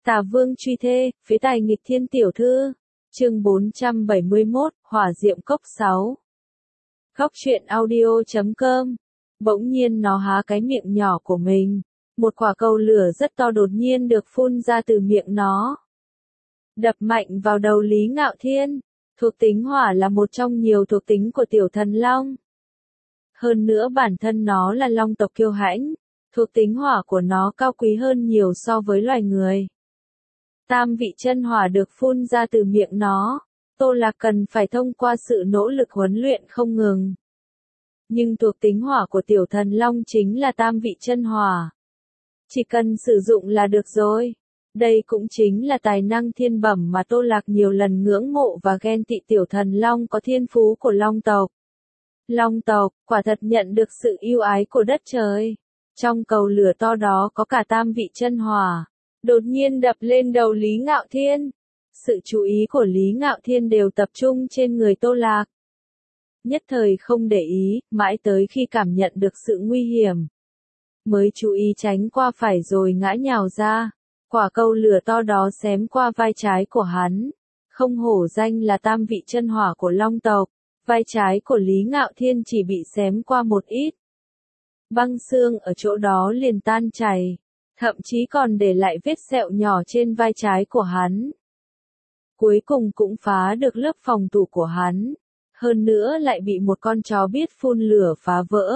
Tà Vương truy thê, phế tài nghịch thiên tiểu thư. Chương 471, Hỏa Diệm Cốc 6. Góc truyện audio.com. Bỗng nhiên nó há cái miệng nhỏ của mình. Một quả cầu lửa rất to đột nhiên được phun ra từ miệng nó. Đập mạnh vào đầu Lý Ngạo Thiên. Thuộc tính hỏa là một trong nhiều thuộc tính của tiểu thần long. Hơn nữa bản thân nó là long tộc kiêu hãnh. Thuộc tính hỏa của nó cao quý hơn nhiều so với loài người. Tam vị chân hỏa được phun ra từ miệng nó. Tô Lạc cần phải thông qua sự nỗ lực huấn luyện không ngừng. Nhưng thuộc tính hỏa của tiểu thần long chính là tam vị chân hỏa. Chỉ cần sử dụng là được rồi. Đây cũng chính là tài năng thiên bẩm mà Tô Lạc nhiều lần ngưỡng mộ và ghen tị tiểu thần long có thiên phú của long tộc. Long tộc, quả thật nhận được sự yêu ái của đất trời. Trong cầu lửa to đó có cả tam vị chân hỏa. Đột nhiên đập lên đầu Lý Ngạo Thiên. Sự chú ý của Lý Ngạo Thiên đều tập trung trên người Tô Lạc. Nhất thời không để ý, mãi tới khi cảm nhận được sự nguy hiểm. Mới chú ý tránh qua phải rồi ngã nhào ra. Quả cầu lửa to đó xém qua vai trái của hắn. Không hổ danh là tam vị chân hỏa của long tộc. Vai trái của Lý Ngạo Thiên chỉ bị xém qua một ít. Băng xương ở chỗ đó liền tan chảy. Thậm chí còn để lại vết sẹo nhỏ trên vai trái của hắn. Cuối cùng cũng phá được lớp phòng thủ của hắn. Hơn nữa lại bị một con chó biết phun lửa phá vỡ.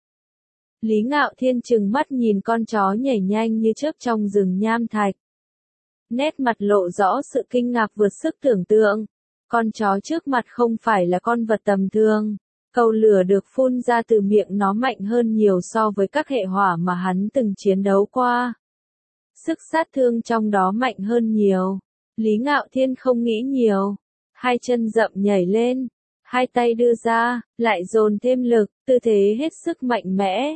Lý Ngạo Thiên trừng mắt nhìn con chó nhảy nhanh như chớp trong rừng nham thạch. Nét mặt lộ rõ sự kinh ngạc vượt sức tưởng tượng. Con chó trước mặt không phải là con vật tầm thường. Cầu lửa được phun ra từ miệng nó mạnh hơn nhiều so với các hệ hỏa mà hắn từng chiến đấu qua. Sức sát thương trong đó mạnh hơn nhiều. Lý Ngạo Thiên không nghĩ nhiều. Hai chân rậm nhảy lên. Hai tay đưa ra, lại dồn thêm lực, tư thế hết sức mạnh mẽ.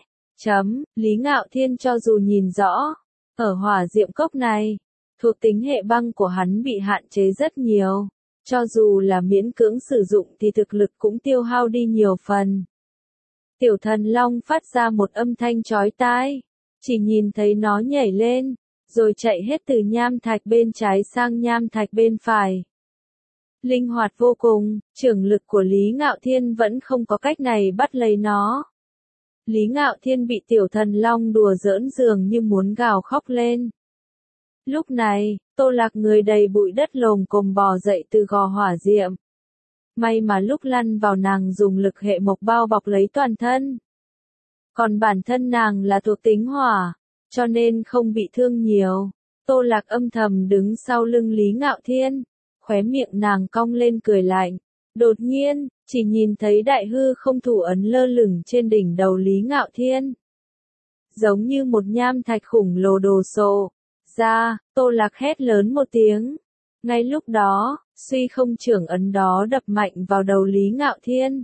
Lý Ngạo Thiên cho dù nhìn rõ, ở hỏa diệm cốc này, thuộc tính hệ băng của hắn bị hạn chế rất nhiều. Cho dù là miễn cưỡng sử dụng thì thực lực cũng tiêu hao đi nhiều phần. Tiểu thần long phát ra một âm thanh chói tai. Chỉ nhìn thấy nó nhảy lên, rồi chạy hết từ nham thạch bên trái sang nham thạch bên phải. Linh hoạt vô cùng, trưởng lực của Lý Ngạo Thiên vẫn không có cách này bắt lấy nó. Lý Ngạo Thiên bị tiểu thần long đùa giỡn dường như muốn gào khóc lên. Lúc này, Tô Lạc người đầy bụi đất lồm cồm bò dậy từ gò hỏa diệm. May mà lúc lăn vào nàng dùng lực hệ mộc bao bọc lấy toàn thân. Còn bản thân nàng là thuộc tính hỏa, cho nên không bị thương nhiều. Tô Lạc âm thầm đứng sau lưng Lý Ngạo Thiên, khóe miệng nàng cong lên cười lạnh. Đột nhiên, chỉ nhìn thấy đại hư không thủ ấn lơ lửng trên đỉnh đầu Lý Ngạo Thiên. Giống như một nham thạch khủng lồ đồ sộ. Ra, Tô Lạc hét lớn một tiếng. Ngay lúc đó, suy không trưởng ấn đó đập mạnh vào đầu Lý Ngạo Thiên.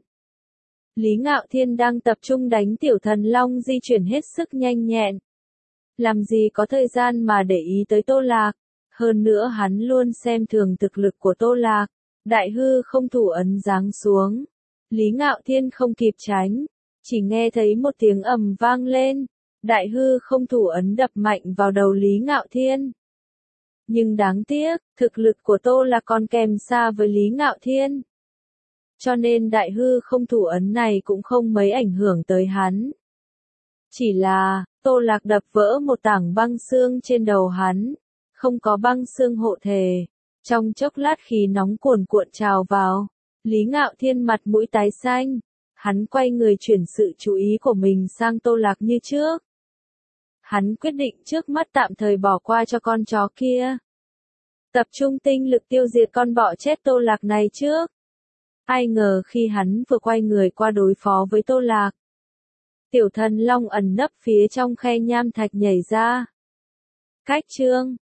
Lý Ngạo Thiên đang tập trung đánh tiểu thần long di chuyển hết sức nhanh nhẹn. Làm gì có thời gian mà để ý tới Tô Lạc. Hơn nữa hắn luôn xem thường thực lực của Tô Lạc. Đại hư không thủ ấn giáng xuống. Lý Ngạo Thiên không kịp tránh. Chỉ nghe thấy một tiếng ầm vang lên. Đại hư không thủ ấn đập mạnh vào đầu Lý Ngạo Thiên. Nhưng đáng tiếc, thực lực của Tô Lạc còn kém xa với Lý Ngạo Thiên. Cho nên đại hư không thủ ấn này cũng không mấy ảnh hưởng tới hắn. Chỉ là, Tô Lạc đập vỡ một tảng băng xương trên đầu hắn. Không có băng xương hộ thể. Trong chốc lát khí nóng cuồn cuộn trào vào. Lý Ngạo Thiên mặt mũi tái xanh. Hắn quay người chuyển sự chú ý của mình sang Tô Lạc như trước. Hắn quyết định trước mắt tạm thời bỏ qua cho con chó kia. Tập trung tinh lực tiêu diệt con bọ chết Tô Lạc này trước. Ai ngờ khi hắn vừa quay người qua đối phó với Tô Lạc. Tiểu thần long ẩn nấp phía trong khe nham thạch nhảy ra. Cách chương